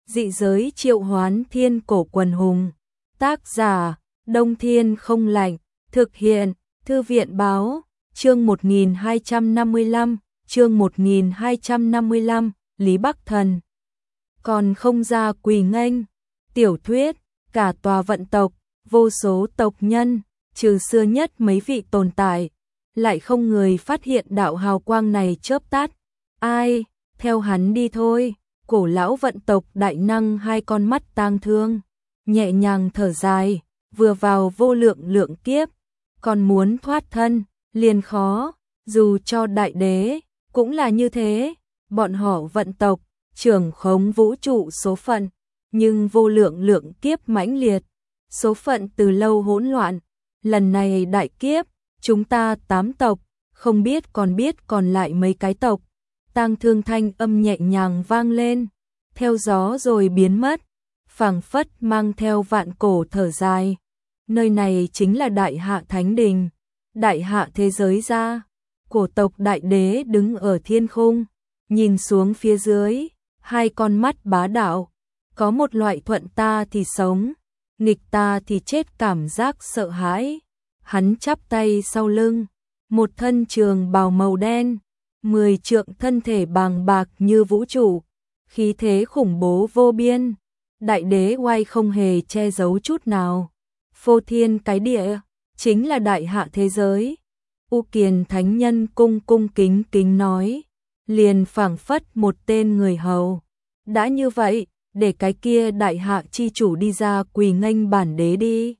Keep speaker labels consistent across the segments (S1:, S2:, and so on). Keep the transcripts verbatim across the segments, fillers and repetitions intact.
S1: Dị giới triệu hoán thiên cổ quần hùng. Tác giả, Đông Thiên không lạnh. Thực hiện, Thư viện báo. Chương một nghìn hai trăm năm mươi lăm, chương một nghìn hai trăm năm mươi lăm, Lý Bắc Thần. Còn không ra quỳ nghênh. Tiểu thuyết, cả tòa vận tộc, vô số tộc nhân, trừ xưa nhất mấy vị tồn tại, lại không người phát hiện đạo hào quang này chớp tắt. Ai, theo hắn đi thôi. Cổ lão vận tộc đại năng hai con mắt tang thương, nhẹ nhàng thở dài, vừa vào vô lượng lượng kiếp, còn muốn thoát thân, liền khó, dù cho đại đế, cũng là như thế, bọn họ vận tộc, trưởng khống vũ trụ số phận, nhưng vô lượng lượng kiếp mãnh liệt, số phận từ lâu hỗn loạn, lần này đại kiếp, chúng ta tám tộc, không biết còn biết còn lại mấy cái tộc. Tang thương thanh âm nhẹ nhàng vang lên, theo gió rồi biến mất, phảng phất mang theo vạn cổ thở dài. Nơi này chính là Đại Hạ Thánh Đình, Đại Hạ thế giới ra. Cổ tộc đại đế đứng ở thiên khung, nhìn xuống phía dưới, hai con mắt bá đạo, có một loại thuận ta thì sống, nghịch ta thì chết cảm giác sợ hãi. Hắn chắp tay sau lưng, một thân trường bào màu đen, mười trượng thân thể bàng bạc như vũ trụ, khí thế khủng bố vô biên, đại đế oai không hề che giấu chút nào. Phô thiên cái địa, chính là Đại Hạ thế giới. U Kiền thánh nhân cung cung kính kính nói, liền phảng phất một tên người hầu. Đã như vậy, để cái kia Đại Hạ chi chủ đi ra quỳ nghênh bản đế đi.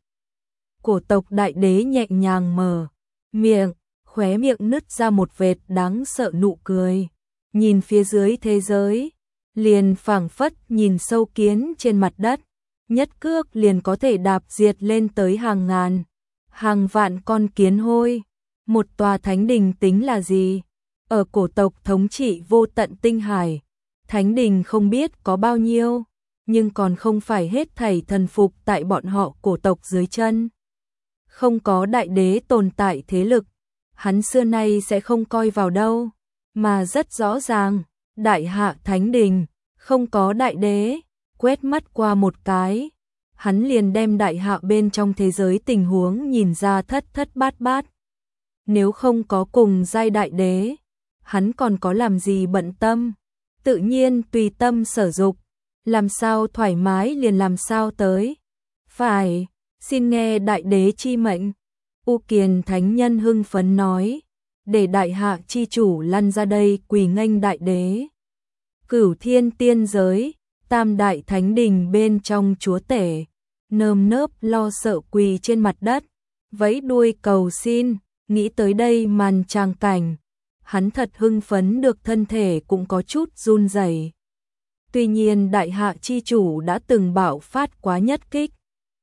S1: Cổ tộc đại đế nhẹ nhàng mở miệng, khóe miệng nứt ra một vệt đáng sợ nụ cười, nhìn phía dưới thế giới, liền phảng phất nhìn sâu kiến trên mặt đất, nhất cước liền có thể đạp diệt lên tới hàng ngàn, hàng vạn con kiến hôi. Một tòa thánh đình tính là gì? Ở cổ tộc thống trị vô tận tinh hải, thánh đình không biết có bao nhiêu, nhưng còn không phải hết thảy thần phục tại bọn họ cổ tộc dưới chân. Không có đại đế tồn tại thế lực, hắn xưa nay sẽ không coi vào đâu, mà rất rõ ràng, Đại Hạ Thánh Đình, không có đại đế, quét mắt qua một cái, hắn liền đem Đại Hạ bên trong thế giới tình huống nhìn ra thất thất bát bát. Nếu không có cùng giai đại đế, hắn còn có làm gì bận tâm, tự nhiên tùy tâm sở dục, làm sao thoải mái liền làm sao tới. Phải, xin nghe đại đế chi mệnh. U Kiền thánh nhân hưng phấn nói, để Đại Hạ chi chủ lăn ra đây quỳ nghênh đại đế. Cửu thiên tiên giới, tam đại thánh đình bên trong chúa tể, nơm nớp lo sợ quỳ trên mặt đất, vẫy đuôi cầu xin. Nghĩ tới đây màn tràng cảnh, hắn thật hưng phấn được thân thể cũng có chút run rẩy. Tuy nhiên Đại Hạ chi chủ đã từng bạo phát quá nhất kích,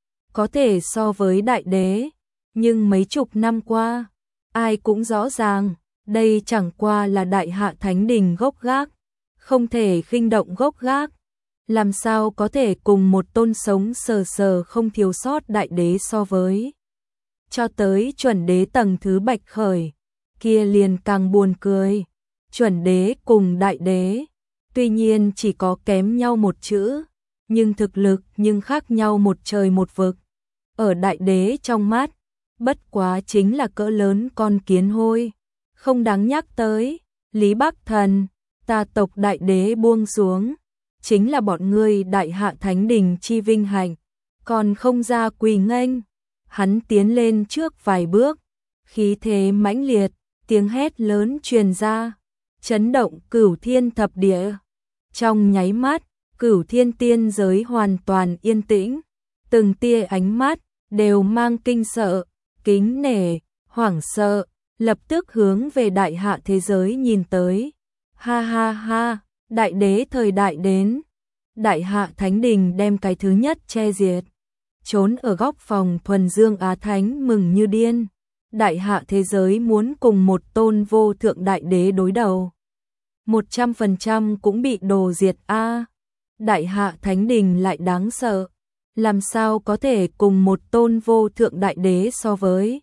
S1: có thể so với đại đế, nhưng mấy chục năm qua, ai cũng rõ ràng, đây chẳng qua là Đại Hạ Thánh Đình gốc gác, không thể khinh động gốc gác, làm sao có thể cùng một tôn sống sờ sờ không thiếu sót đại đế so với. Cho tới chuẩn đế tầng thứ bạch khởi, kia liền càng buồn cười. Chuẩn đế cùng đại đế, tuy nhiên chỉ có kém nhau một chữ, nhưng thực lực nhưng khác nhau một trời một vực. Ở đại đế trong mắt, bất quá chính là cỡ lớn con kiến hôi, không đáng nhắc tới. Lý Bắc Thần, ta tộc đại đế buông xuống, chính là bọn ngươi Đại Hạ Thánh Đình chi vinh hạnh, còn không ra quỳ nghênh. Hắn tiến lên trước vài bước, khí thế mãnh liệt, tiếng hét lớn truyền ra, chấn động cửu thiên thập địa. Trong nháy mắt, cửu thiên tiên giới hoàn toàn yên tĩnh, từng tia ánh mắt đều mang kinh sợ, kính nể, hoảng sợ, lập tức hướng về Đại Hạ thế giới nhìn tới. Ha ha ha, đại đế thời đại đến, Đại Hạ Thánh Đình đem cái thứ nhất che diệt. Trốn ở góc phòng thuần dương Á Thánh mừng như điên, Đại Hạ thế giới muốn cùng một tôn vô thượng đại đế đối đầu. Một trăm phần trăm cũng bị đồ diệt a. Đại Hạ Thánh Đình lại đáng sợ, làm sao có thể cùng một tôn vô thượng đại đế so với.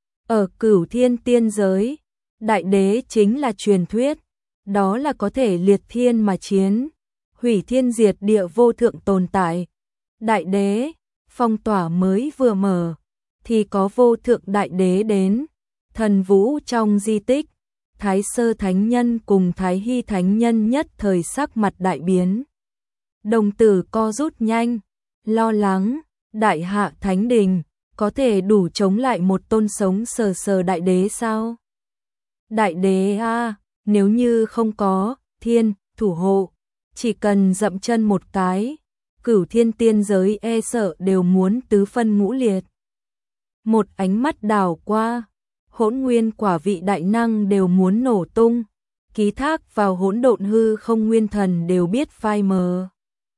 S1: Ở cửu thiên tiên giới, đại đế chính là truyền thuyết, đó là có thể liệt thiên mà chiến, hủy thiên diệt địa vô thượng tồn tại. Đại đế, phong tỏa mới vừa mở, thì có vô thượng đại đế đến. Thần vũ trong di tích, Thái Sơ Thánh Nhân cùng Thái Hy Thánh Nhân nhất thời sắc mặt đại biến. Đồng tử co rút nhanh, lo lắng, đại hạ thánh đình, có thể đủ chống lại một tôn sống sờ sờ đại đế sao? Đại đế a, nếu như không có thiên thủ hộ, chỉ cần dậm chân một cái, cửu thiên tiên giới e sợ đều muốn tứ phân ngũ liệt. Một ánh mắt đảo qua, hỗn nguyên quả vị đại năng đều muốn nổ tung, ký thác vào hỗn độn hư không nguyên thần đều biết phai mờ.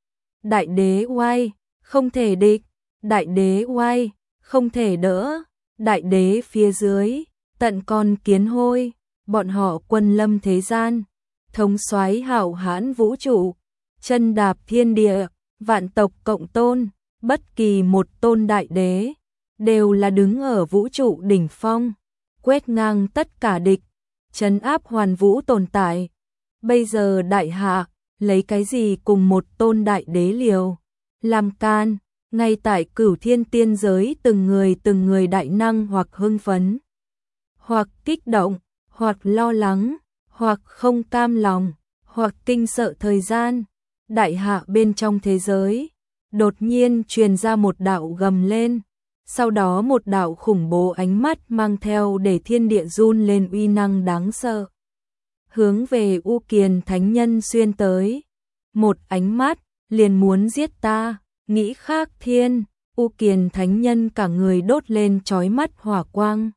S1: Đại đế oai, không thể địch, đại đế oai, không thể đỡ, đại đế phía dưới, tận con kiến hôi, bọn họ quân lâm thế gian, thống soái hạo hãn vũ trụ, chân đạp thiên địa, vạn tộc cộng tôn, bất kỳ một tôn đại đế, đều là đứng ở vũ trụ đỉnh phong, quét ngang tất cả địch, trấn áp hoàn vũ tồn tại. Bây giờ đại hạ, lấy cái gì cùng một tôn đại đế liều, làm can, ngay tại cửu thiên tiên giới từng người từng người đại năng hoặc hưng phấn, hoặc kích động, hoặc lo lắng, hoặc không cam lòng, hoặc kinh sợ thời gian. Đại hạ bên trong thế giới, đột nhiên truyền ra một đạo gầm lên, sau đó một đạo khủng bố ánh mắt mang theo để thiên địa run lên uy năng đáng sợ. Hướng về U Kiền Thánh Nhân xuyên tới, một ánh mắt, liền muốn giết ta, nghĩ khác thiên, U Kiền Thánh Nhân cả người đốt lên chói mắt hỏa quang.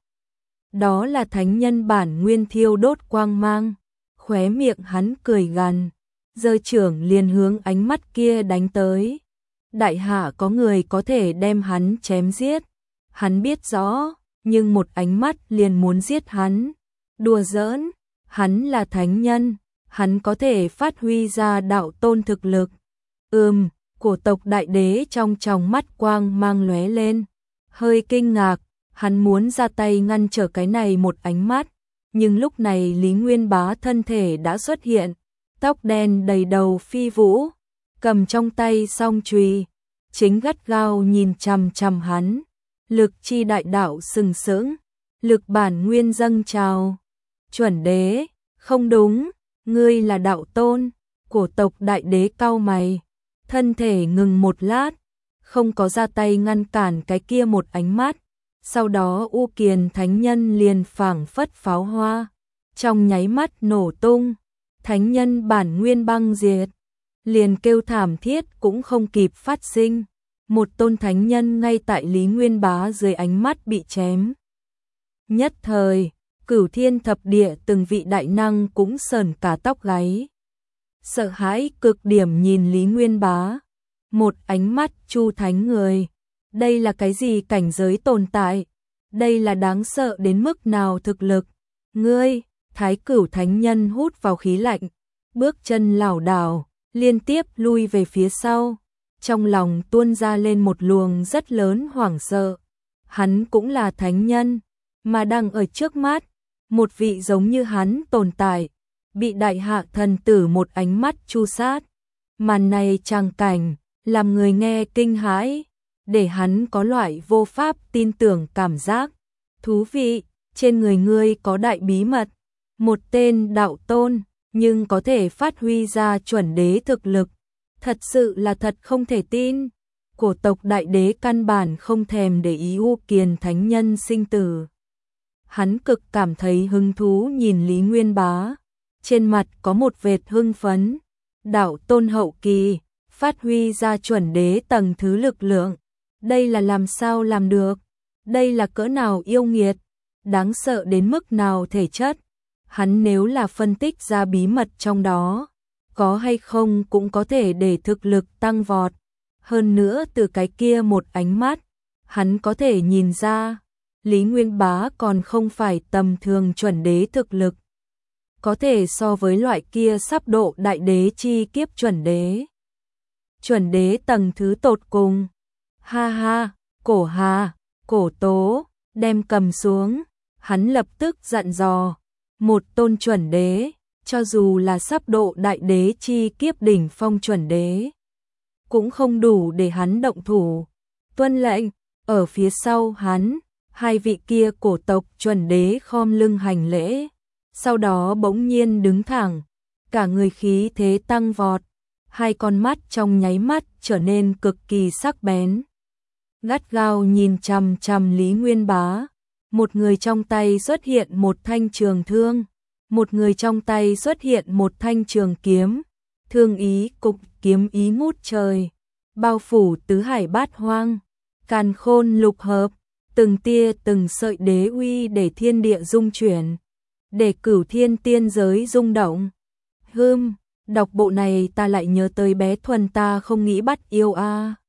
S1: Đó là Thánh Nhân bản nguyên thiêu đốt quang mang, khóe miệng hắn cười gằn, giơ trưởng liền hướng ánh mắt kia đánh tới. Đại hạ có người có thể đem hắn chém giết, hắn biết rõ, nhưng một ánh mắt liền muốn giết hắn. Đùa giỡn, hắn là thánh nhân, hắn có thể phát huy ra đạo tôn thực lực. Ừm, cổ tộc đại đế trong tròng mắt quang mang lóe lên, hơi kinh ngạc, hắn muốn ra tay ngăn trở cái này một ánh mắt, nhưng lúc này Lý Nguyên Bá thân thể đã xuất hiện, tóc đen đầy đầu phi vũ, cầm trong tay song chùy, chính gắt gao nhìn chằm chằm hắn, lực chi đại đạo sừng sững, lực bản nguyên dâng trào. Chuẩn đế, không đúng, ngươi là đạo tôn. Cổ tộc đại đế cau mày, thân thể ngừng một lát, không có ra tay ngăn cản cái kia một ánh mắt. Sau đó U Kiền Thánh Nhân liền phảng phất pháo hoa, trong nháy mắt nổ tung, Thánh Nhân bản nguyên băng diệt, liền kêu thảm thiết cũng không kịp phát sinh. Một tôn thánh nhân ngay tại Lý Nguyên Bá dưới ánh mắt bị chém. Nhất thời, cửu thiên thập địa từng vị đại năng cũng sờn cả tóc gáy. Sợ hãi cực điểm nhìn Lý Nguyên Bá, một ánh mắt chu thánh người. Đây là cái gì cảnh giới tồn tại? Đây là đáng sợ đến mức nào thực lực? Ngươi, Thái Cửu Thánh Nhân hút vào khí lạnh, bước chân lảo đảo, liên tiếp lui về phía sau. Trong lòng tuôn ra lên một luồng rất lớn hoảng sợ. Hắn cũng là thánh nhân, mà đang ở trước mắt, một vị giống như hắn tồn tại, bị đại hạ thần tử một ánh mắt chu sát. Màn này tràng cảnh, làm người nghe kinh hãi, để hắn có loại vô pháp tin tưởng cảm giác. Thú vị, trên người ngươi có đại bí mật, một tên đạo tôn, nhưng có thể phát huy ra chuẩn đế thực lực. Thật sự là thật không thể tin. Cổ tộc đại đế căn bản không thèm để ý U Kiền Thánh Nhân sinh tử. Hắn cực cảm thấy hứng thú nhìn Lý Nguyên Bá, trên mặt có một vệt hưng phấn. Đạo tôn hậu kỳ, phát huy ra chuẩn đế tầng thứ lực lượng. Đây là làm sao làm được? Đây là cỡ nào yêu nghiệt? Đáng sợ đến mức nào thể chất? Hắn nếu là phân tích ra bí mật trong đó, có hay không cũng có thể để thực lực tăng vọt. Hơn nữa từ cái kia một ánh mắt, hắn có thể nhìn ra, Lý Nguyên Bá còn không phải tầm thường chuẩn đế thực lực. Có thể so với loại kia sắp độ đại đế chi kiếp chuẩn đế. Chuẩn đế tầng thứ tột cùng. Ha ha, Cổ Hà, Cổ Tố, đem cầm xuống. Hắn lập tức dặn dò, một tôn chuẩn đế, cho dù là sắp độ đại đế chi kiếp đỉnh phong chuẩn đế, cũng không đủ để hắn động thủ. Tuân lệnh, ở phía sau hắn, hai vị kia cổ tộc chuẩn đế khom lưng hành lễ, sau đó bỗng nhiên đứng thẳng, cả người khí thế tăng vọt, hai con mắt trong nháy mắt trở nên cực kỳ sắc bén. Gắt gao nhìn chằm chằm Lý Nguyên Bá, một người trong tay xuất hiện một thanh trường thương, một người trong tay xuất hiện một thanh trường kiếm, thương ý cục kiếm ý ngút trời, bao phủ tứ hải bát hoang, càn khôn lục hợp, từng tia từng sợi đế uy để thiên địa rung chuyển, để cửu thiên tiên giới rung động. Hừm, đọc bộ này ta lại nhớ tới bé Thuần ta không nghĩ bắt yêu a.